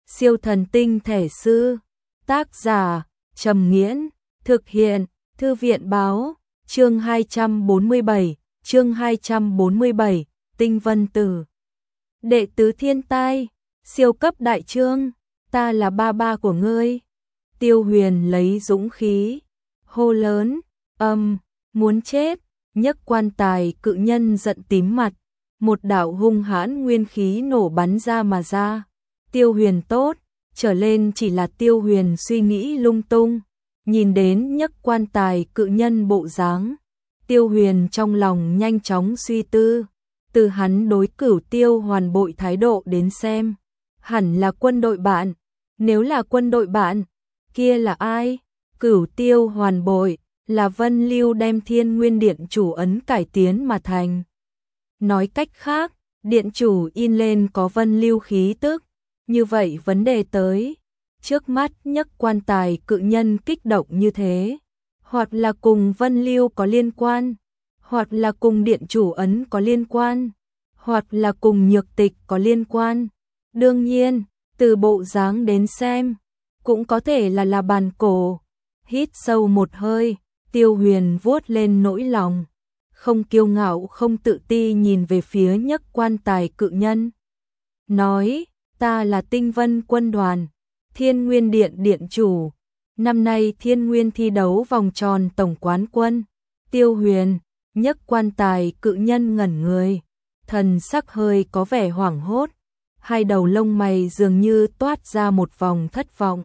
Siêu thần tinh thể sư. Tác giả Trầm Nghiễn. Thực hiện Thư viện Báo. Chương 247, Tinh Vân Tử. Đệ tứ thiên tai, siêu cấp đại trương, ta là ba ba của ngươi. Tiêu Huyền lấy dũng khí, hô lớn, muốn chết. Nhấc quan tài cự nhân giận tím mặt, một đạo hung hãn nguyên khí nổ bắn ra mà ra. Tiêu Huyền tốt, trở lên chỉ là Tiêu Huyền suy nghĩ lung tung, nhìn đến nhấc quan tài cự nhân bộ dáng. Tiêu Huyền trong lòng nhanh chóng suy tư, từ hắn đối Cửu Tiêu Hoàn Bội thái độ đến xem, hẳn là quân đội bạn. Nếu là quân đội bạn, kia là ai? Cửu Tiêu Hoàn Bội là Vân Lưu đem Thiên Nguyên Điện chủ ấn cải tiến mà thành. Nói cách khác, điện chủ in lên có Vân Lưu khí tức. Như vậy vấn đề tới, trước mắt nhấc quan tài cự nhân kích động như thế, hoặc là cùng Vân Lưu có liên quan, hoặc là cùng điện chủ ấn có liên quan, hoặc là cùng nhược tịch có liên quan. Đương nhiên, từ bộ dáng đến xem, cũng có thể là bàn cổ. Hít sâu một hơi, Tiêu Huyền vuốt lên nỗi lòng, không kiêu ngạo không tự ti nhìn về phía nhấc quan tài cự nhân. Nói, ta là Tinh Vân quân đoàn, Thiên Nguyên Điện điện chủ. Năm nay Thiên Nguyên thi đấu vòng tròn tổng quán quân. Tiêu Huyền, nhấc quan tài cự nhân ngẩn người, thần sắc hơi có vẻ hoảng hốt, hai đầu lông mày dường như toát ra một vòng thất vọng.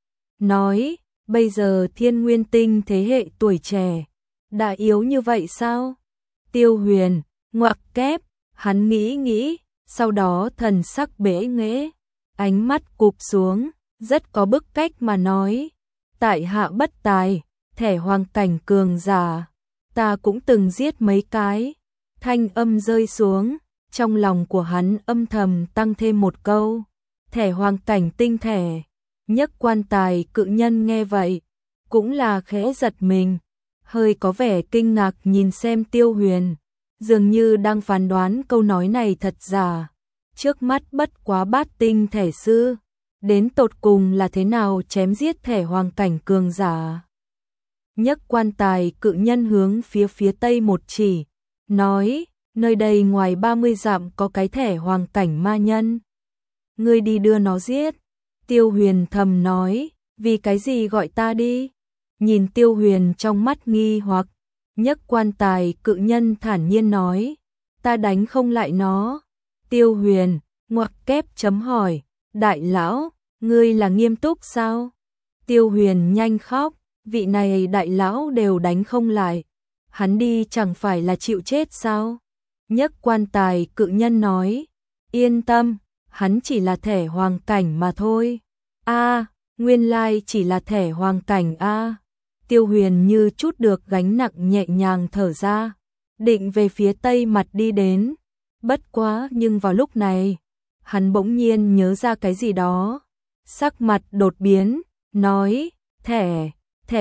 Nói, bây giờ Thiên Nguyên tinh thế hệ tuổi trẻ, đã yếu như vậy sao? Tiêu Huyền, ngoặc kép, hắn nghĩ, sau đó thần sắc bẽ nghễ, ánh mắt cụp xuống, rất có bức cách mà nói. Tại hạ bất tài, thẻ hoàng cảnh cường giả, ta cũng từng giết mấy cái. Thanh âm rơi xuống, trong lòng của hắn âm thầm tăng thêm một câu, thẻ hoàng cảnh tinh thể. Nhấc quan tài cự nhân nghe vậy, cũng là khẽ giật mình, hơi có vẻ kinh ngạc nhìn xem Tiêu Huyền, dường như đang phán đoán câu nói này thật giả. Trước mắt bất quá bát tinh thể sư, đến tột cùng là thế nào chém giết thẻ hoàng cảnh cường giả. Nhấc quan tài cự nhân hướng phía tây một chỉ, nói, nơi đây ngoài 30 dặm có cái thẻ hoàng cảnh ma nhân. Ngươi đi đưa nó giết. Tiêu Huyền thầm nói, vì cái gì gọi ta đi? Nhìn Tiêu Huyền trong mắt nghi hoặc, nhấc quan tài cự nhân thản nhiên nói, ta đánh không lại nó. Tiêu Huyền, ngoặc kép chấm hỏi, đại lão, ngươi là nghiêm túc sao? Tiêu Huyền nhanh khóc, vị này đại lão đều đánh không lại, hắn đi chẳng phải là chịu chết sao? Nhấc quan tài cự nhân nói, yên tâm, hắn chỉ là thẻ hoàng cảnh mà thôi. Nguyên lai chỉ là thẻ hoàng cảnh a. Tiêu Huyền như chút được gánh nặng nhẹ nhàng thở ra, định về phía tây mặt đi đến. Bất quá nhưng vào lúc này, hắn bỗng nhiên nhớ ra cái gì đó, sắc mặt đột biến, nói, thẻ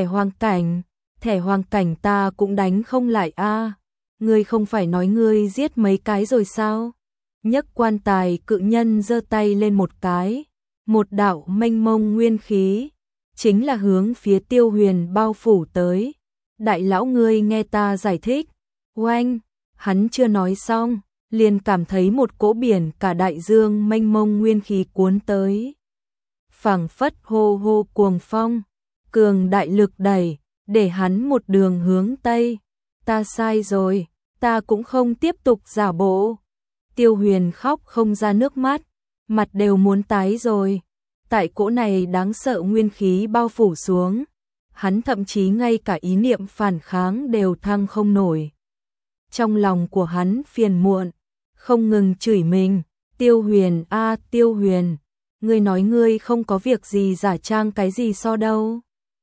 hoàng cảnh ta cũng đánh không lại a. Ngươi không phải nói ngươi giết mấy cái rồi sao? Nhấc quan tài cự nhân giơ tay lên một cái, một đạo mênh mông nguyên khí, chính là hướng phía Tiêu Huyền bao phủ tới. Đại lão ngươi nghe ta giải thích. Oanh, hắn chưa nói xong, liền cảm thấy một cỗ biển cả đại dương mênh mông nguyên khí cuốn tới. Phảng phất hô hô cuồng phong, cường đại lực đẩy, để hắn một đường hướng tây. Ta sai rồi, ta cũng không tiếp tục giả bộ. Tiêu Huyền khóc không ra nước mắt, mặt đều muốn tái rồi. Tại cỗ này đáng sợ nguyên khí bao phủ xuống, hắn thậm chí ngay cả ý niệm phản kháng đều thăng không nổi. Trong lòng của hắn phiền muộn, không ngừng chửi mình, Tiêu Huyền a, Tiêu Huyền, ngươi nói ngươi không có việc gì giả trang cái gì so đâu.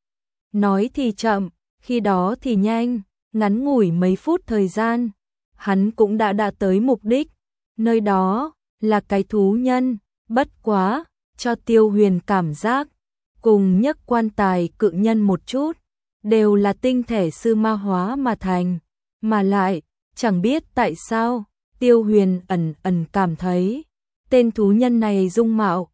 Nói thì chậm, khi đó thì nhanh, ngắn ngủi mấy phút thời gian, hắn cũng đã tới mục đích. Nơi đó là cái thú nhân, bất quá, cho Tiêu Huyền cảm giác, cùng nhấc quan tài cự nhân một chút, đều là tinh thể sư ma hóa mà thành, mà lại, chẳng biết tại sao, Tiêu Huyền ẩn cảm thấy, tên thú nhân này dung mạo,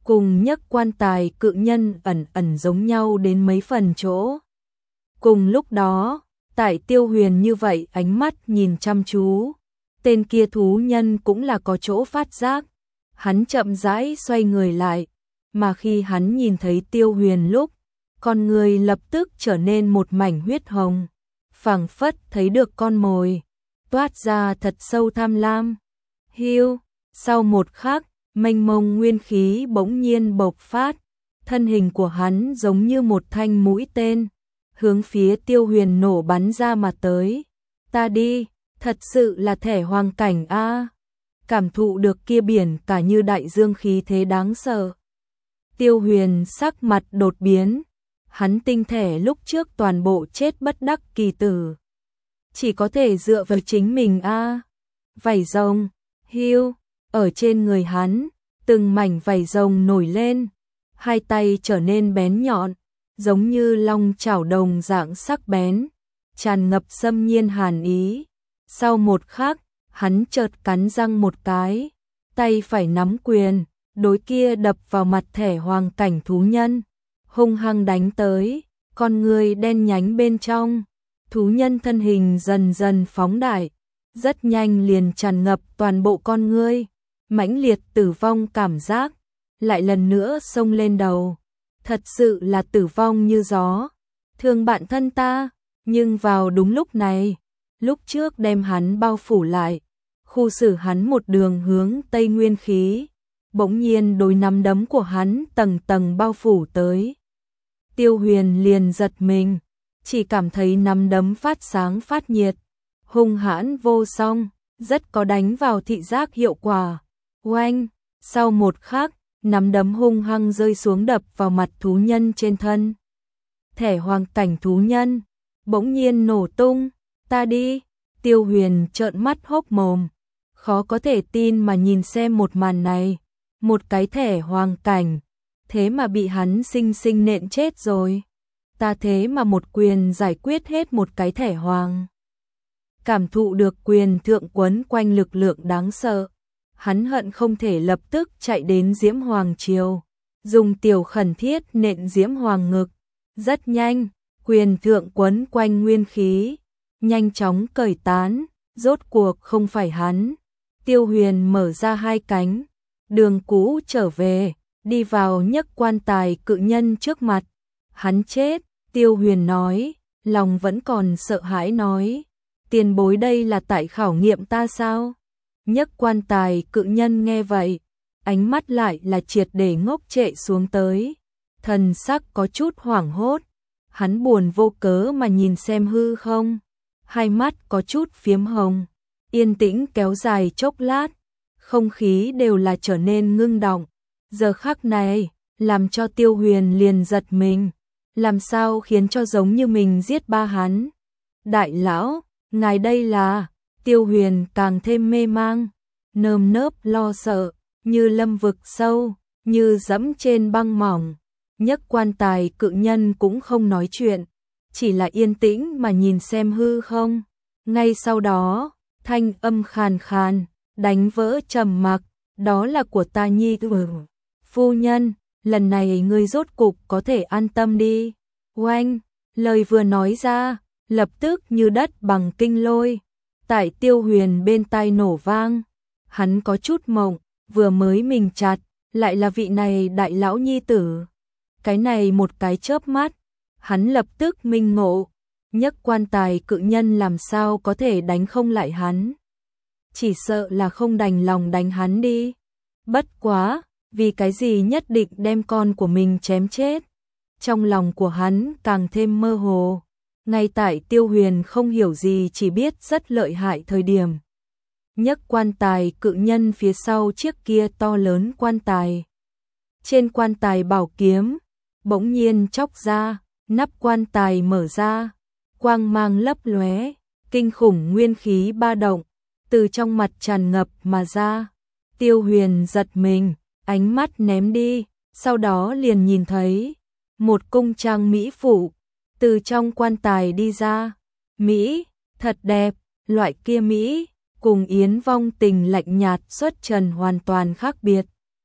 cùng Nhất Quan Tài Cự Nhân ẩn ẩn giống nhau đến mấy phần chỗ. Cùng lúc đó, tại Tiêu Huyền như vậy ánh mắt nhìn chăm chú, tên kia thú nhân cũng là có chỗ phát giác. Hắn chậm rãi xoay người lại, mà khi hắn nhìn thấy Tiêu Huyền lúc, con người lập tức trở nên một mảnh huyết hồng, phảng phất thấy được con mồi, toát ra thật sâu tham lam. Hiu, sau một khắc, mênh mông nguyên khí bỗng nhiên bộc phát, thân hình của hắn giống như một thanh mũi tên, hướng phía Tiêu Huyền nổ bắn ra mà tới. Ta đi, thật sự là Thẻ Hoàng cảnh a. Cảm thụ được kia biển cả như đại dương khí thế đáng sợ. Tiêu Huyền sắc mặt đột biến, hắn tinh thể lúc trước toàn bộ chết bất đắc kỳ tử. Chỉ có thể dựa vào chính mình a. Vảy rồng, hiu, ở trên người hắn, từng mảnh vảy rồng nổi lên, hai tay trở nên bén nhọn, giống như long chảo đồng dạng sắc bén, tràn ngập xâm nhiên hàn ý. Sau một khắc, hắn chợt cắn răng một cái, tay phải nắm quyền, đối kia đập vào mặt Thẻ Hoàng cảnh thú nhân, hung hăng đánh tới, con người đen nhánh bên trong, thú nhân thân hình dần dần phóng đại, rất nhanh liền tràn ngập toàn bộ con ngươi, mãnh liệt tử vong cảm giác, lại lần nữa xông lên đầu, thật sự là tử vong như gió, thương bạn thân ta, nhưng vào đúng lúc này, lúc trước đem hắn bao phủ lại, khu xử hắn một đường hướng Tây Nguyên khí, bỗng nhiên đối nắm đấm của hắn tầng tầng bao phủ tới. Tiêu Huyền liền giật mình, chỉ cảm thấy nắm đấm phát sáng phát nhiệt, hung hãn vô song, rất có đánh vào thị giác hiệu quả. Oanh, sau một khắc, nắm đấm hung hăng rơi xuống đập vào mặt thú nhân trên thân. Thẻ Hoàng cảnh thú nhân, bỗng nhiên nổ tung, ta đi, Tiêu Huyền trợn mắt hốc mồm, khó có thể tin mà nhìn xem một màn này, một cái Thẻ Hoàng cảnh, thế mà bị hắn sinh sinh nện chết rồi. Ta thế mà một quyền giải quyết hết một cái Thẻ Hoàng. Cảm thụ được quyền thượng quấn quanh lực lượng đáng sợ, hắn hận không thể lập tức chạy đến Diễm Hoàng Triều, dùng tiểu khẩn thiết nện Diễm Hoàng ngực. Rất nhanh, quyền thượng quấn quanh nguyên khí, nhanh chóng cởi tán, rốt cuộc không phải hắn. Tiêu Huyền mở ra hai cánh, đường cũ trở về, đi vào Nhất Quan Tài Cự Nhân trước mặt. Hắn chết, Tiêu Huyền nói, lòng vẫn còn sợ hãi nói, tiền bối đây là tại khảo nghiệm ta sao? Nhất Quan Tài Cự Nhân nghe vậy, ánh mắt lại là triệt để ngốc trệ xuống tới, thần sắc có chút hoảng hốt, hắn buồn vô cớ mà nhìn xem hư không, hai mắt có chút phiếm hồng, yên tĩnh kéo dài chốc lát, không khí đều là trở nên ngưng động. Giờ khắc này, làm cho Tiêu Huyền liền giật mình, làm sao khiến cho giống như mình giết ba hắn. Đại lão, ngài đây là, Tiêu Huyền càng thêm mê mang, nơm nớp lo sợ, như lâm vực sâu, như dẫm trên băng mỏng. Nhất Quan Tài Cự Nhân cũng không nói chuyện, chỉ là yên tĩnh mà nhìn xem hư không. Ngay sau đó, thanh âm khàn khàn, đánh vỡ trầm mặc, đó là của ta nhi tử. Phu nhân, lần này ngươi rốt cục có thể an tâm đi. Oanh, lời vừa nói ra, lập tức như đất bằng kinh lôi, tại Tiêu Huyền bên tai nổ vang. Hắn có chút mộng, vừa mới mình chặt, lại là vị này đại lão nhi tử. Cái này một cái chớp mắt, hắn lập tức minh ngộ, Nhất Quan Tài Cự Nhân làm sao có thể đánh không lại hắn. Chỉ sợ là không đành lòng đánh hắn đi. Bất quá, vì cái gì nhất định đem con của mình chém chết. Trong lòng của hắn càng thêm mơ hồ. Ngay tại Tiêu Huyền không hiểu gì chỉ biết rất lợi hại thời điểm. Nhất Quan Tài Cự Nhân phía sau chiếc kia to lớn quan tài. Trên quan tài bảo kiếm, bỗng nhiên chóc ra, nắp quan tài mở ra, quang mang lấp lóe, kinh khủng nguyên khí ba động, từ trong mặt tràn ngập mà ra. Tiêu Huyền giật mình, ánh mắt ném đi, sau đó liền nhìn thấy một cung trang mỹ phụ từ trong quan tài đi ra. Mỹ, thật đẹp, loại kia Mỹ, cùng Yến Vong Tình lạnh nhạt xuất trần hoàn toàn khác biệt.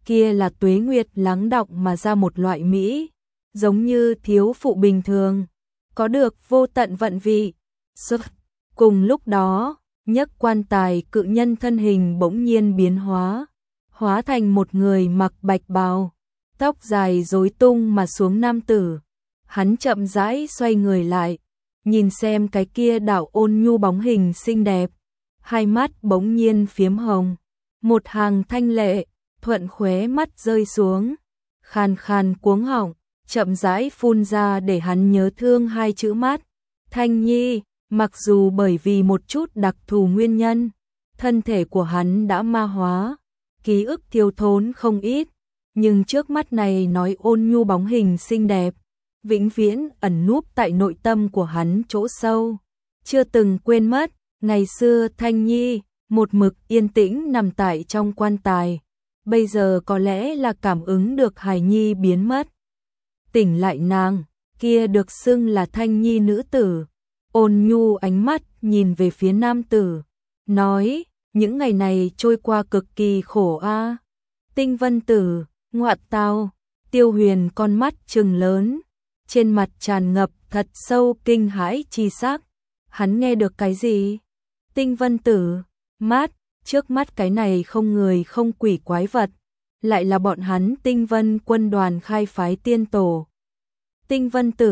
kia là tuế nguyệt lắng đọng mà ra một loại mỹ, giống như thiếu phụ bình thường, có được vô tận vận vị. Cùng lúc đó, nhấc quan tài cự nhân thân hình bỗng nhiên biến hóa thành một người mặc bạch bào, tóc dài rối tung mà xuống nam tử. Hắn chậm rãi xoay người lại, nhìn xem cái kia đạo ôn nhu bóng hình xinh đẹp, hai mắt bỗng nhiên phiếm hồng, một hàng thanh lệ thuận khóe mắt rơi xuống, khàn khàn cuống họng, chậm rãi phun ra để hắn nhớ thương hai chữ mắt. Thanh Nhi. Mặc dù bởi vì một chút đặc thù nguyên nhân, thân thể của hắn đã ma hóa, ký ức thiếu thốn không ít, nhưng trước mắt này nói ôn nhu bóng hình xinh đẹp, vĩnh viễn ẩn núp tại nội tâm của hắn chỗ sâu, chưa từng quên mất. Ngày xưa Thanh Nhi một mực yên tĩnh nằm tại trong quan tài, bây giờ có lẽ là cảm ứng được hài nhi biến mất. Tỉnh lại nàng, kia được xưng là Thanh Nhi nữ tử, ôn nhu ánh mắt nhìn về phía nam tử, nói, những ngày này trôi qua cực kỳ khổ a. Tinh Vân Tử, ngoại tao, Tiêu Huyền con mắt trừng lớn, trên mặt tràn ngập thật sâu kinh hãi chi sắc. Hắn nghe được cái gì? Tinh Vân Tử, mát, trước mắt cái này không người không quỷ quái vật, lại là bọn hắn Tinh Vân quân đoàn khai phái tiên tổ. Tinh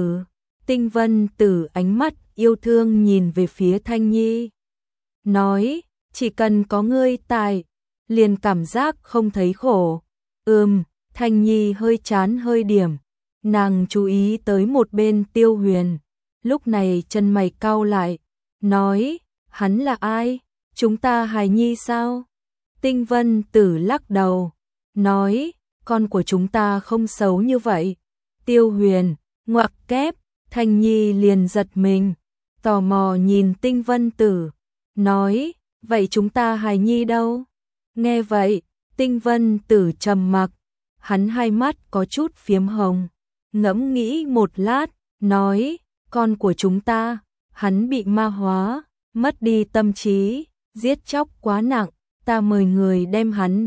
Vân Tử ánh mắt yêu thương nhìn về phía Thanh Nhi, nói, chỉ cần có ngươi tại, liền cảm giác không thấy khổ. Thanh Nhi hơi chán hơi điểm, nàng chú ý tới một bên Tiêu Huyền, lúc này chân mày cau lại, nói, hắn là ai? Chúng ta hài nhi sao? Tinh Vân Tử lắc đầu, nói, con của chúng ta không xấu như vậy. Tiêu Huyền, ngoặc kép, Thanh Nhi liền giật mình, tò mò nhìn Tinh Vân Tử, nói, vậy chúng ta hài nhi đâu? Nghe vậy, Tinh Vân Tử trầm mặc, hắn hai mắt có chút phiếm hồng, ngẫm nghĩ một lát, nói, con của chúng ta, hắn bị ma hóa, mất đi tâm trí, giết chóc quá nặng, ta mời người đem hắn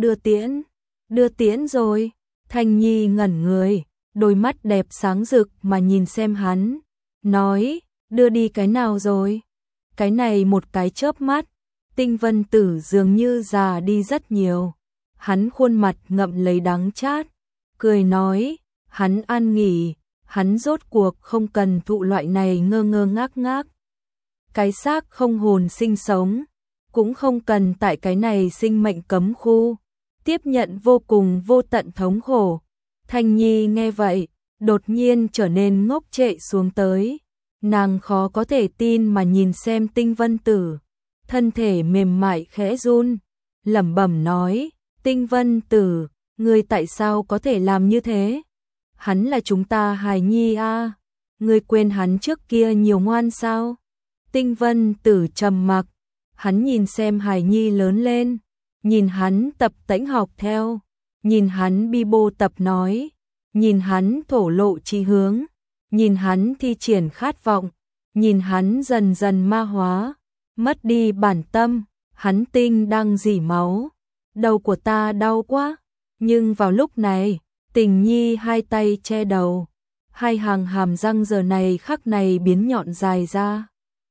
đưa tiễn rồi. Thanh Nhi ngẩn người, đôi mắt đẹp sáng rực mà nhìn xem hắn, nói, đưa đi cái nào rồi? Cái này một cái chớp mắt, Tinh Vân Tử dường như già đi rất nhiều, hắn khuôn mặt ngậm lấy đắng chát, cười nói, hắn an nghỉ, hắn rốt cuộc không cần thụ loại này ngơ ngơ ngác ngác. Cái xác không hồn sinh sống, cũng không cần tại cái này sinh mệnh cấm khu, tiếp nhận vô cùng vô tận thống khổ. Thanh Nhi nghe vậy, đột nhiên trở nên ngốc trệ xuống tới, nàng khó có thể tin mà nhìn xem Tinh Vân Tử, thân thể mềm mại khẽ run, lẩm bẩm nói, Tinh Vân Tử, ngươi tại sao có thể làm như thế? Hắn là chúng ta hài nhi a, ngươi quên hắn trước kia nhiều ngoan sao? Tinh Vân Tử trầm mặc, hắn nhìn xem hài nhi lớn lên, nhìn hắn tập tễnh học theo, nhìn hắn bi bô tập nói, nhìn hắn thổ lộ chí hướng, nhìn hắn thi triển khát vọng, nhìn hắn dần dần ma hóa, mất đi bản tâm, hắn tinh đang rỉ máu, đầu của ta đau quá. Nhưng vào lúc này, Tình Nhi hai tay che đầu, hai hàng hàm răng giờ này khắc này biến nhọn dài ra.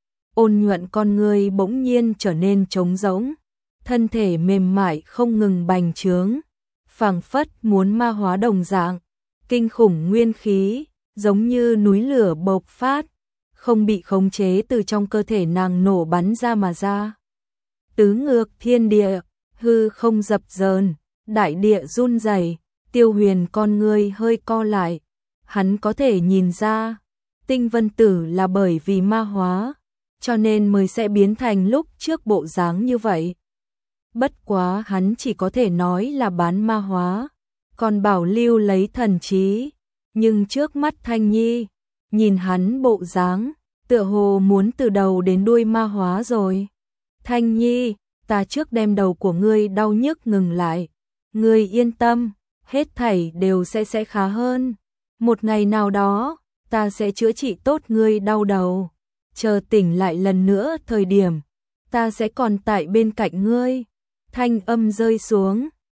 Ôn nhuận con người bỗng nhiên trở nên trống rỗng, thân thể mềm mại không ngừng bành trướng, phảng phất muốn ma hóa đồng dạng, kinh khủng nguyên khí, giống như núi lửa bộc phát, không bị khống chế từ trong cơ thể nàng nổ bắn ra mà ra. Tứ ngược thiên địa, hư không dập dờn, đại địa run rẩy. Tiêu Huyền con ngươi hơi co lại, hắn có thể nhìn ra, Tinh Vân Tử là bởi vì ma hóa, cho nên mới sẽ biến thành lúc trước bộ dáng như vậy. Bất quá hắn chỉ có thể nói là bán ma hóa, còn bảo lưu lấy thần trí, nhưng trước mắt Thanh Nhi, nhìn hắn bộ dáng, tựa hồ muốn từ đầu đến đuôi ma hóa rồi. Thanh Nhi, ta trước đem đầu của ngươi đau nhức ngừng lại, ngươi yên tâm, hết thảy đều sẽ khá hơn. Một ngày nào đó, ta sẽ chữa trị tốt ngươi đau đầu. Chờ tỉnh lại lần nữa thời điểm, ta sẽ còn tại bên cạnh ngươi. Thanh âm rơi xuống,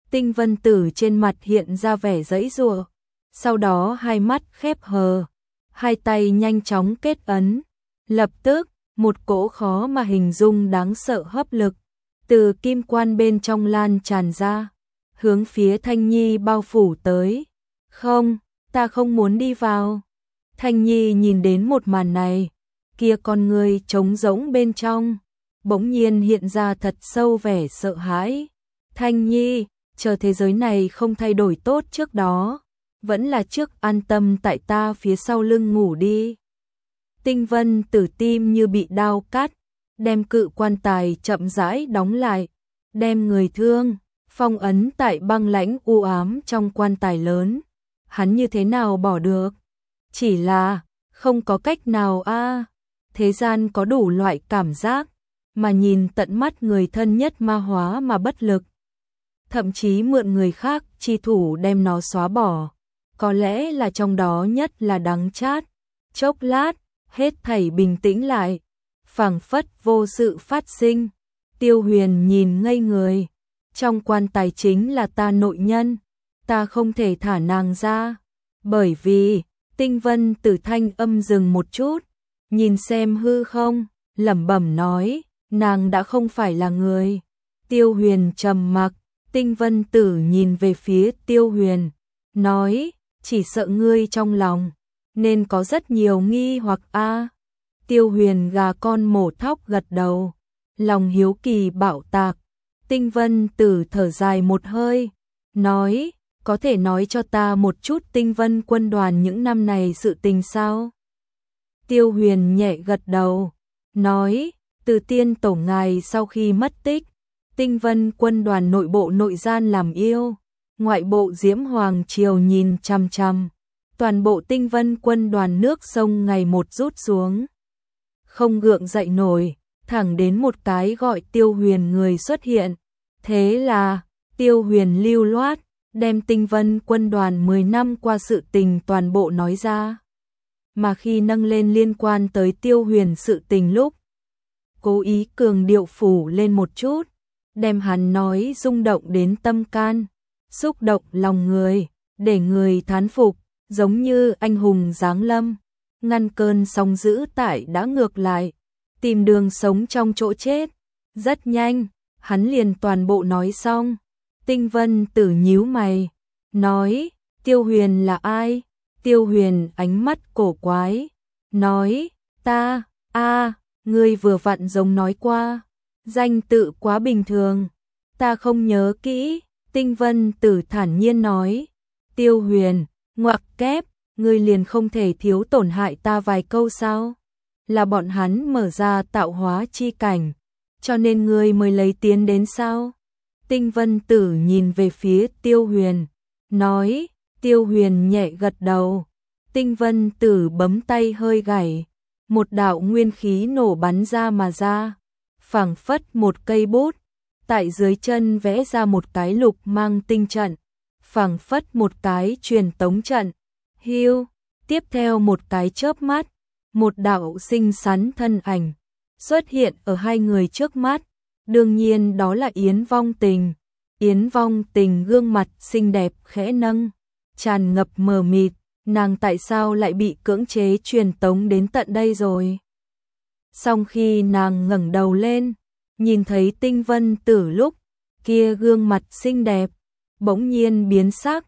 Tinh Vân Tử trên mặt hiện ra vẻ giãy giụa, sau đó hai mắt khép hờ, hai tay nhanh chóng kết ấn, lập tức, một cỗ khó mà hình dung đáng sợ hấp lực từ kim quan bên trong lan tràn ra, hướng phía Thanh Nhi bao phủ tới. Không, ta không muốn đi vào. Thanh Nhi nhìn đến một màn này, kia con người trống rỗng bên trong, bỗng nhiên hiện ra thật sâu vẻ sợ hãi. Thanh Nhi, chờ thế giới này không thay đổi tốt trước đó, vẫn là trước an tâm tại ta phía sau lưng ngủ đi. Tinh Vân Tử tim như bị đao cắt, đem cự quan tài chậm rãi đóng lại, đem người thương phong ấn tại băng lãnh u ám trong quan tài lớn. Hắn như thế nào bỏ được? Chỉ là không có cách nào a. Thế gian có đủ loại cảm giác, mà nhìn tận mắt người thân nhất ma hóa mà bất lực. Thậm chí mượn người khác chi thủ đem nó xóa bỏ. Có lẽ là trong đó nhất là đắng chát. Chốc lát, hết thảy bình tĩnh lại, phảng phất vô sự phát sinh. Tiêu Huyền nhìn ngây người. Trong quan tài chính là ta nội nhân, ta không thể thả nàng ra. Bởi vì, Tinh Vân Tử thanh âm dừng một chút, nhìn xem hư không, lẩm bẩm nói, nàng đã không phải là người. Tiêu Huyền trầm mặc, Tinh Vân Tử nhìn về phía Tiêu Huyền, nói, chỉ sợ ngươi trong lòng, nên có rất nhiều nghi hoặc a. Tiêu Huyền gà con mổ thóc gật đầu, lòng hiếu kỳ bạo tạc. Tinh Vân Tử thở dài một hơi, nói, có thể nói cho ta một chút Tinh Vân quân đoàn những năm này sự tình sao? Tiêu Huyền nhẹ gật đầu, nói, từ tiên tổ ngài sau khi mất tích, Tinh Vân quân đoàn nội bộ nội gian làm yêu, ngoại bộ Diễm Hoàng Triều nhìn chằm chằm, toàn bộ Tinh Vân quân đoàn nước sông ngày một rút xuống, không gượng dậy nổi, thẳng đến một cái gọi Tiêu Huyền người xuất hiện. Thế là, Tiêu Huyền lưu loát, đem Tinh Vân quân đoàn 10 năm qua sự tình toàn bộ nói ra. Mà khi nâng lên liên quan tới Tiêu Huyền sự tình lúc, cố ý cường điệu phủ lên một chút, đem hắn nói rung động đến tâm can, xúc động lòng người, để người thán phục, giống như anh hùng giáng lâm, ngăn cơn sóng dữ tại đã ngược lại, tìm đường sống trong chỗ chết. Rất nhanh, hắn liền toàn bộ nói xong. Tinh Vân Tử nhíu mày, nói, Tiêu Huyền là ai? Tiêu Huyền ánh mắt cổ quái, nói, ta, ngươi vừa vặn giống nói qua, danh tự quá bình thường, ta không nhớ kỹ. Tinh Vân Tử thản nhiên nói, Tiêu Huyền, ngoặc kép, ngươi liền không thể thiếu tổn hại ta vài câu sao? Là bọn hắn mở ra tạo hóa chi cảnh, cho nên ngươi mới lấy tiến đến sao? Tinh Vân Tử nhìn về phía Tiêu Huyền, nói, Tiêu Huyền nhẹ gật đầu. Tinh Vân Tử bấm tay hơi gảy, một đạo nguyên khí nổ bắn ra mà ra, phảng phất một cây bút, tại dưới chân vẽ ra một cái lục mang tinh trận, phảng phất một cái truyền tống trận. Hiu, tiếp theo một cái chớp mắt, một đạo xinh xắn thân ảnh xuất hiện ở hai người trước mắt, đương nhiên đó là Yến Vong Tình. Yến Vong Tình gương mặt xinh đẹp khẽ nâng, tràn ngập mờ mịt, nàng tại sao lại bị cưỡng chế truyền tống đến tận đây rồi? Song khi nàng ngẩng đầu lên, nhìn thấy Tinh Vân Tử lúc, kia gương mặt xinh đẹp, bỗng nhiên biến sắc,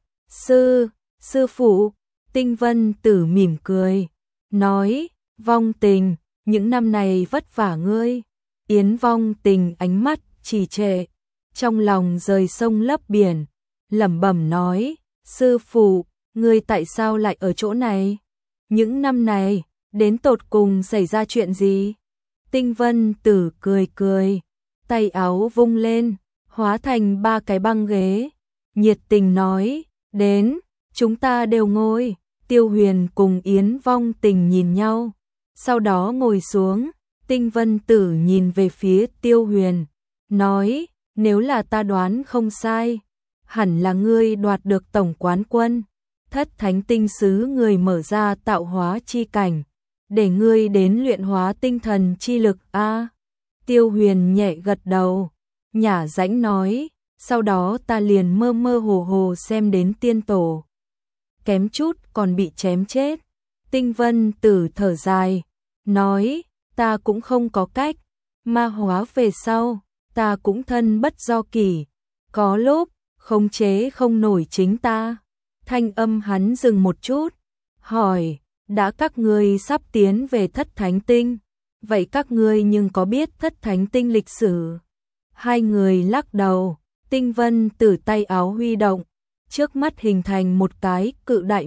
sư phụ. Tinh Vân Tử mỉm cười, nói, Vong Tình, những năm này vất vả ngươi. Yến Vong Tình ánh mắt trì trệ, trong lòng rời sông lấp biển, lẩm bẩm nói, sư phụ, ngươi tại sao lại ở chỗ này? Những năm này, đến tột cùng xảy ra chuyện gì? Tinh Vân Tử cười cười, tay áo vung lên, hóa thành 3 cái băng ghế, nhiệt tình nói, đến, chúng ta đều ngồi. Tiêu Huyền cùng Yến Vong Tình nhìn nhau, sau đó ngồi xuống. Tinh Vân Tử nhìn về phía Tiêu Huyền, nói, nếu là ta đoán không sai, hẳn là ngươi đoạt được tổng quán quân, Thất Thánh Tinh Sứ người mở ra tạo hóa chi cảnh, để ngươi đến luyện hóa tinh thần chi lực a. Tiêu Huyền nhẹ gật đầu, nhả rãnh nói, sau đó ta liền mơ mơ hồ hồ xem đến tiên tổ. Kém chút còn bị chém chết. Tinh Vân Tử thở dài, nói, ta cũng không có cách, ma hóa về sau, ta cũng thân bất do kỷ, có lúc, khống chế không nổi chính ta. Thanh âm hắn dừng một chút, hỏi, đã các ngươi sắp tiến về Thất Thánh Tinh, vậy các ngươi nhưng có biết Thất Thánh Tinh lịch sử? Hai người lắc đầu. Tinh Vân Tử tay áo huy động, trước mắt hình thành một cái cự đại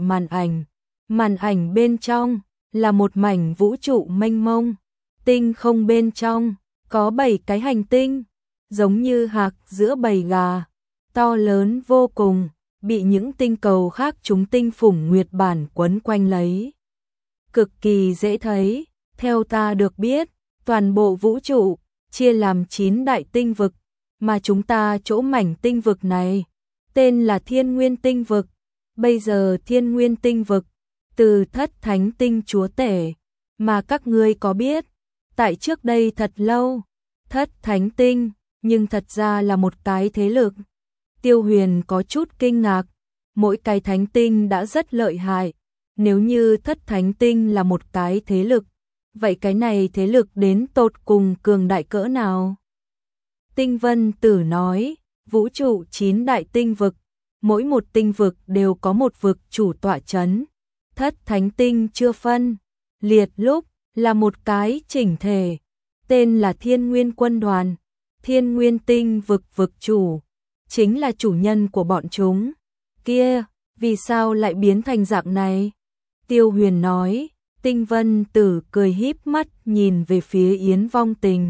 màn ảnh bên trong là một mảnh vũ trụ mênh mông, tinh không bên trong có 7 cái hành tinh, giống như hạc giữa bầy gà, to lớn vô cùng, bị những tinh cầu khác chúng tinh phủng nguyệt bản quấn quanh lấy. Cực kỳ dễ thấy, theo ta được biết, toàn bộ vũ trụ chia làm 9 đại tinh vực, mà chúng ta chỗ mảnh tinh vực này tên là Thiên Nguyên Tinh vực. Bây giờ Thiên Nguyên Tinh vực từ Thất Thánh Tinh chúa tể, mà các ngươi có biết, tại trước đây thật lâu, Thất Thánh Tinh nhưng thật ra là một cái thế lực. Tiêu Huyền có chút kinh ngạc, mỗi cái thánh tinh đã rất lợi hại, nếu như Thất Thánh Tinh là một cái thế lực, vậy cái này thế lực đến tột cùng cường đại cỡ nào? Tinh Vân Tử nói, vũ trụ 9 đại tinh vực, mỗi một tinh vực đều có một vực chủ tọa chấn. Thất Thánh Tinh chưa phân liệt lúc là một cái chỉnh thể, tên là Thiên Nguyên Quân Đoàn. Thiên Nguyên Tinh vực vực chủ chính là chủ nhân của bọn chúng. Kia, vì sao lại biến thành dạng này? Tiêu Huyền nói. Tinh Vân Tử cười híp mắt nhìn về phía Yến Vong Tình,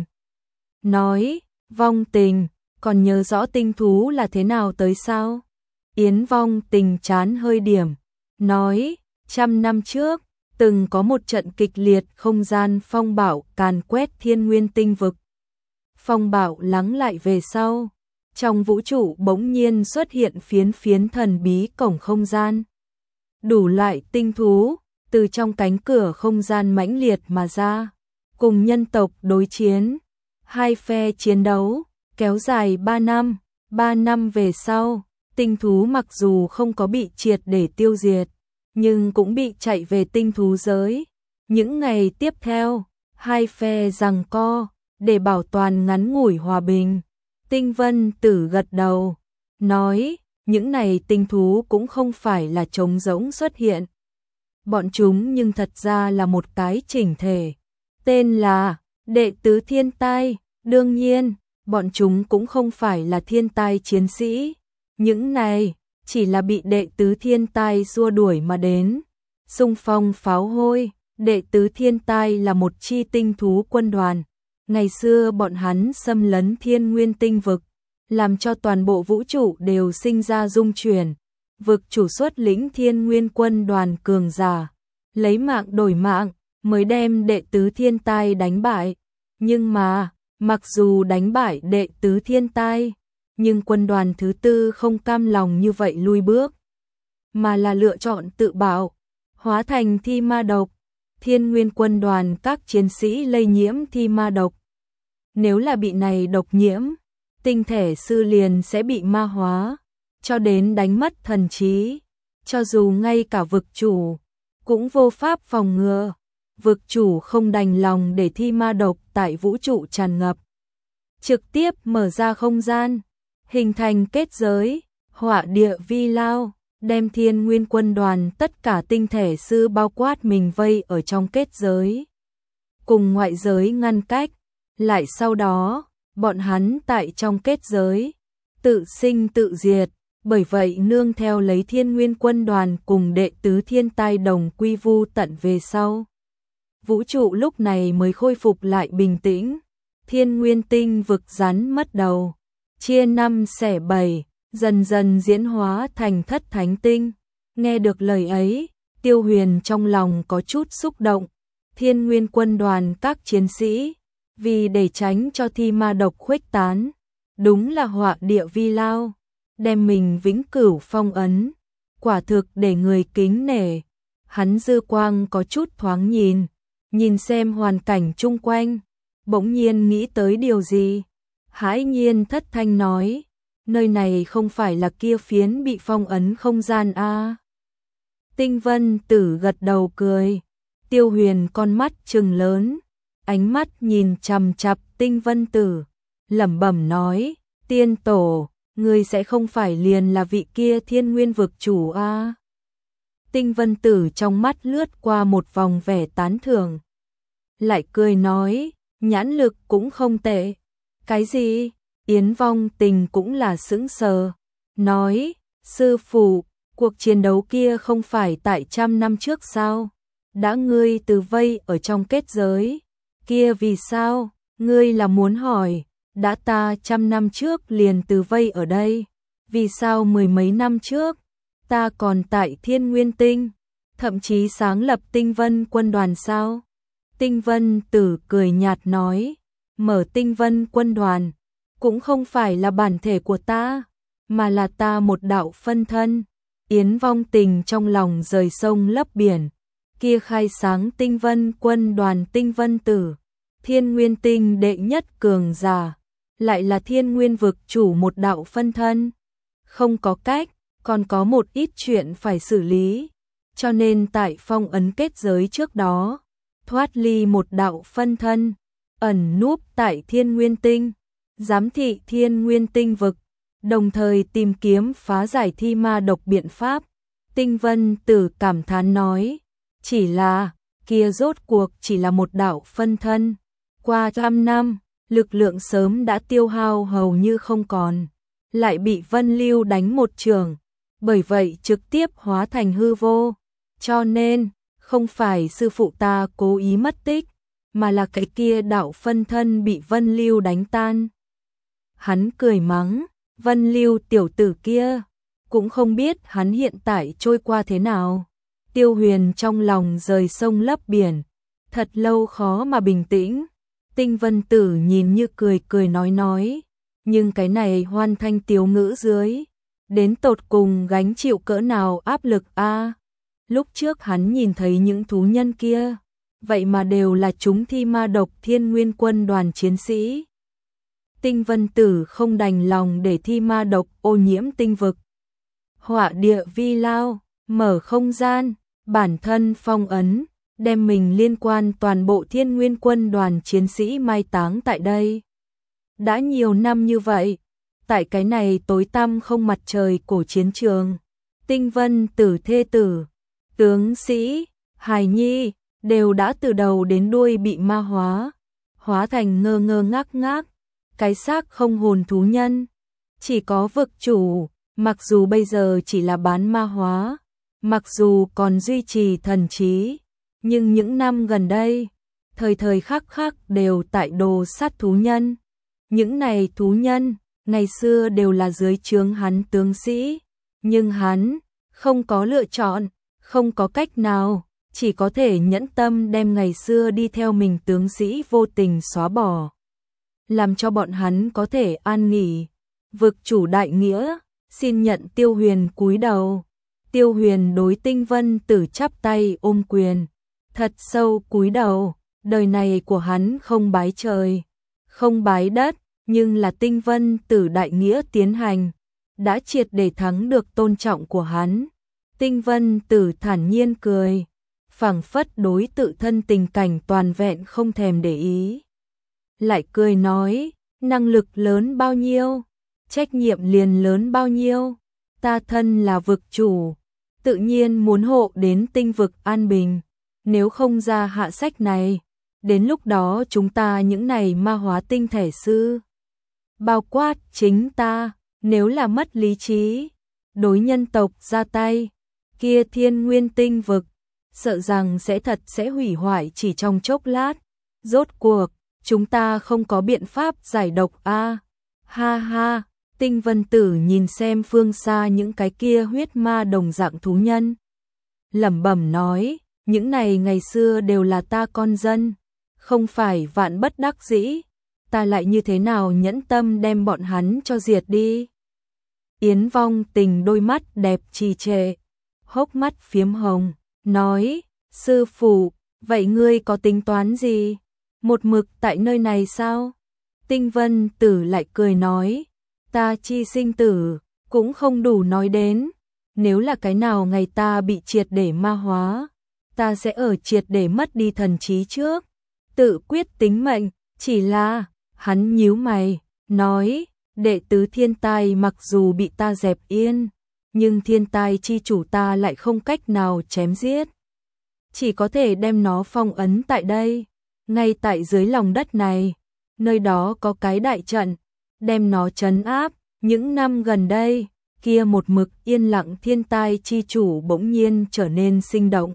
nói, Vong Tình, còn nhớ rõ tinh thú là thế nào tới sao? Yến Vong Tình chán hơi điểm, nói, 100 năm trước, từng có một trận kịch liệt không gian phong bạo càn quét Thiên Nguyên Tinh vực. Phong bạo lắng lại về sau, trong vũ trụ bỗng nhiên xuất hiện phiến phiến thần bí cổng không gian. Đủ loại tinh thú từ trong cánh cửa không gian mãnh liệt mà ra, cùng nhân tộc đối chiến. Hai phe chiến đấu kéo dài 3 năm. 3 năm về sau, tinh thú mặc dù không có bị triệt để tiêu diệt, nhưng cũng bị chạy về tinh thú giới. Những ngày tiếp theo, hai phe giằng co để bảo toàn ngắn ngủi hòa bình. Tinh Vân Tử gật đầu, nói, những này tinh thú cũng không phải là trống rỗng xuất hiện. Bọn chúng nhưng thật ra là một cái chỉnh thể, tên là Đệ Tứ Thiên Tai. Đương nhiên, bọn chúng cũng không phải là thiên tai chiến sĩ. Những này chỉ là bị Đệ Tứ Thiên Tai xua đuổi mà đến. Xung phong pháo hôi, Đệ Tứ Thiên Tai là một chi tinh thú quân đoàn. Ngày xưa bọn hắn xâm lấn Thiên Nguyên Tinh vực, làm cho toàn bộ vũ trụ đều sinh ra rung chuyển. Vực chủ xuất lĩnh Thiên Nguyên quân đoàn cường giả, lấy mạng đổi mạng, mới đem Đệ Tứ Thiên Tai đánh bại. Nhưng mà, mặc dù đánh bại Đệ Tứ Thiên Tai, nhưng quân đoàn thứ tư không cam lòng như vậy lui bước, mà là lựa chọn tự bạo, hóa thành thi ma độc. Thiên Nguyên quân đoàn các chiến sĩ lây nhiễm thi ma độc. Nếu là bị này độc nhiễm, tinh thể sư liền sẽ bị ma hóa, cho đến đánh mất thần trí. Cho dù ngay cả vực chủ cũng vô pháp phòng ngừa, vực chủ không đành lòng để thi ma độc tại vũ trụ tràn ngập, trực tiếp mở ra không gian, hình thành kết giới, hỏa địa vi lao, đem Thiên Nguyên quân đoàn tất cả tinh thể sư bao quát mình vây ở trong kết giới, cùng ngoại giới ngăn cách. Lại sau đó, bọn hắn tại trong kết giới tự sinh tự diệt. Bởi vậy nương theo lấy Thiên Nguyên quân đoàn cùng Đệ Tứ Thiên Tai đồng quy vu tận về sau, vũ trụ lúc này mới khôi phục lại bình tĩnh. Thiên Nguyên Tinh vực rắn mất đầu, chia 5 xẻ 7, dần dần diễn hóa thành Thất Thánh Tinh. Nghe được lời ấy, Tiêu Huyền trong lòng có chút xúc động. Thiên Nguyên quân đoàn các chiến sĩ, vì để tránh cho thi ma độc khuếch tán, đúng là họa địa vi lao, đem mình vĩnh cửu phong ấn, quả thực để người kính nể. Hắn dư quang có chút thoáng nhìn xem hoàn cảnh chung quanh, bỗng nhiên nghĩ tới điều gì, hãi nhiên thất thanh nói, nơi này không phải là kia phiến bị phong ấn không gian a? Tinh Vân Tử gật đầu cười, Tiêu Huyền con mắt trừng lớn, ánh mắt nhìn chằm chằm Tinh Vân Tử, lẩm bẩm nói, tiên tổ, ngươi sẽ không phải liền là vị kia Thiên Nguyên vực chủ a? Tinh Vân Tử trong mắt lướt qua một vòng vẻ tán thưởng, lại cười nói, nhãn lực cũng không tệ. Cái gì? Yến Vong Tình cũng là sững sờ, nói, sư phụ, cuộc chiến đấu kia không phải tại 100 năm trước sao? Đã ngươi từ vây ở trong kết giới, kia vì sao? Ngươi là muốn hỏi, đã ta 100 năm trước liền từ vây ở đây, vì sao mười mấy năm trước, ta còn tại Thiên Nguyên Tinh, thậm chí sáng lập Tinh Vân quân đoàn sao? Tinh Vân Tử cười nhạt nói, mở Tinh Vân quân đoàn, cũng không phải là bản thể của ta, mà là ta một đạo phân thân. Yến Vong Tình trong lòng rời sông lấp biển, kia khai sáng Tinh Vân quân đoàn Tinh Vân Tử, Thiên Nguyên Tinh đệ nhất cường giả, lại là Thiên Nguyên vực chủ một đạo phân thân. Không có cách, còn có một ít chuyện phải xử lý, cho nên tại phong ấn kết giới trước đó, thoát ly một đạo phân thân, ẩn núp tại Thiên Nguyên Tinh, giám thị Thiên Nguyên Tinh vực, đồng thời tìm kiếm phá giải thi ma độc biện pháp. Tinh Vân Tử cảm thán nói, chỉ là, kia rốt cuộc chỉ là một đạo phân thân, qua 100 năm, lực lượng sớm đã tiêu hao hầu như không còn, lại bị Vân Lưu đánh một trường, bởi vậy trực tiếp hóa thành hư vô, cho nên, không phải sư phụ ta cố ý mất tích, mà là cái kia đạo phân thân bị Vân Lưu đánh tan. Hắn cười mắng, Vân Lưu tiểu tử kia, cũng không biết hắn hiện tại trôi qua thế nào. Tiêu Huyền trong lòng rời sông lấp biển, thật lâu khó mà bình tĩnh. Tinh Vân Tử nhìn như cười cười nói, nhưng cái này Hoan Thanh tiếu ngữ dưới, đến tột cùng gánh chịu cỡ nào áp lực a? Lúc trước hắn nhìn thấy những thú nhân kia, vậy mà đều là chúng thi ma độc Thiên Nguyên quân đoàn chiến sĩ. Tinh Vân Tử không đành lòng để thi ma độc ô nhiễm tinh vực. Họa địa vi lao, mở không gian, bản thân phong ấn, đem mình liên quan toàn bộ Thiên Nguyên quân đoàn chiến sĩ mai táng tại đây. Đã nhiều năm như vậy, tại cái này tối tăm không mặt trời cổ chiến trường, Tinh Vân Tử thê tử, tướng sĩ, hài nhi, đều đã từ đầu đến đuôi bị ma hóa thành ngơ ngơ ngác ngác, cái xác không hồn thú nhân. Chỉ có vực chủ, mặc dù bây giờ chỉ là bán ma hóa, mặc dù còn duy trì thần trí, nhưng những năm gần đây, thời thời khắc khắc đều tại đồ sát thú nhân. Những này thú nhân, ngày xưa đều là dưới trướng hắn tướng sĩ, nhưng hắn không có lựa chọn, không có cách nào, chỉ có thể nhẫn tâm đem ngày xưa đi theo mình tướng sĩ vô tình xóa bỏ, làm cho bọn hắn có thể an nghỉ. Vực chủ đại nghĩa, xin nhận. Tiêu Huyền cúi đầu. Tiêu Huyền đối Tinh Vân Tử chắp tay ôm quyền, thật sâu cúi đầu. Đời này của hắn không bái trời, không bái đất, nhưng là Tinh Vân Tử đại nghĩa tiến hành, đã triệt để thắng được tôn trọng của hắn. Tinh Vân Tử thản nhiên cười, phảng phất đối tự thân tình cảnh toàn vẹn không thèm để ý. Lại cười nói, năng lực lớn bao nhiêu, trách nhiệm liền lớn bao nhiêu. Ta thân là vực chủ, tự nhiên muốn hộ đến tinh vực an bình. Nếu không ra hạ sách này, đến lúc đó chúng ta những này ma hóa tinh thể sư, bao quát chính ta, nếu là mất lý trí, đối nhân tộc ra tay, kia Thiên Nguyên tinh vực, sợ rằng sẽ hủy hoại chỉ trong chốc lát. Rốt cuộc, chúng ta không có biện pháp giải độc a. Ha ha, Tinh Vân Tử nhìn xem phương xa những cái kia huyết ma đồng dạng thú nhân, lẩm bẩm nói, những này ngày xưa đều là ta con dân, không phải vạn bất đắc dĩ, ta lại như thế nào nhẫn tâm đem bọn hắn cho diệt đi. Yến Vong Tình đôi mắt đẹp trì trệ, hốc mắt phiếm hồng, nói, sư phụ, vậy ngươi có tính toán gì? Một mực tại nơi này sao? Tinh Vân Tử lại cười nói, ta chi sinh tử, cũng không đủ nói đến. Nếu là cái nào ngày ta bị triệt để ma hóa, ta sẽ ở triệt để mất đi thần trí trước, tự quyết tính mệnh. Chỉ là, hắn nhíu mày, nói, đệ tứ thiên tai mặc dù bị ta dẹp yên, nhưng thiên tai chi chủ ta lại không cách nào chém giết. Chỉ có thể đem nó phong ấn tại đây, ngay tại dưới lòng đất này, nơi đó có cái đại trận, đem nó trấn áp. Những năm gần đây, kia một mực yên lặng thiên tai chi chủ bỗng nhiên trở nên sinh động.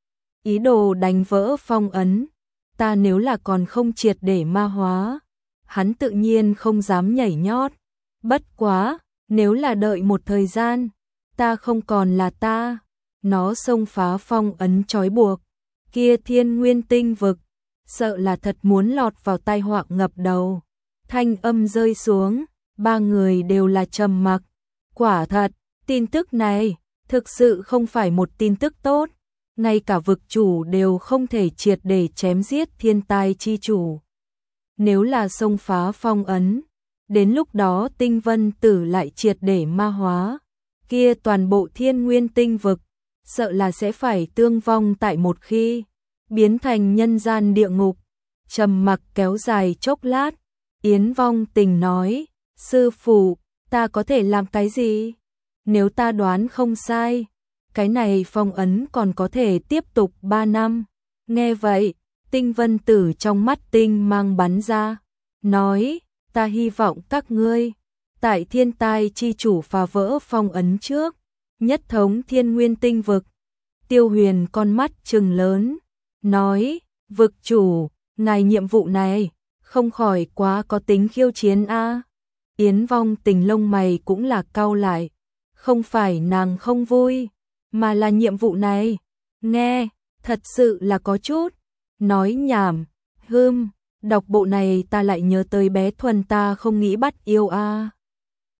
Ý đồ đánh vỡ phong ấn, ta nếu là còn không triệt để ma hóa, hắn tự nhiên không dám nhảy nhót. Bất quá, nếu là đợi một thời gian, ta không còn là ta, nó xông phá phong ấn trói buộc, kia thiên nguyên tinh vực, sợ là thật muốn lọt vào tai họa ngập đầu. Thanh âm rơi xuống, ba người đều là trầm mặc. Quả thật, tin tức này thực sự không phải một tin tức tốt, ngay cả vực chủ đều không thể triệt để chém giết thiên tai chi chủ. Nếu là xông phá phong ấn, đến lúc đó Tinh Vân Tử lại triệt để ma hóa, kia toàn bộ thiên nguyên tinh vực, sợ là sẽ phải tương vong tại một khi, biến thành nhân gian địa ngục. Trầm mặc kéo dài chốc lát, Yến Vong Tình nói, sư phụ, ta có thể làm cái gì? Nếu ta đoán không sai, cái này phong ấn còn có thể tiếp tục 3 năm. Nghe vậy, Tinh Vân Tử trong mắt tinh mang bắn ra, nói, ta hy vọng các ngươi, tại thiên tai chi chủ phá vỡ phong ấn trước, nhất thống thiên nguyên tinh vực. Tiêu Huyền con mắt trừng lớn, nói, vực chủ, ngài nhiệm vụ này, không khỏi quá có tính khiêu chiến a. Yến Vong Tình lông mày cũng là cau lại, không phải nàng không vui, mà là nhiệm vụ này, nghe, thật sự là có chút, nói nhảm, đọc bộ này ta lại nhớ tới bé Thuần ta không nghĩ bắt yêu a.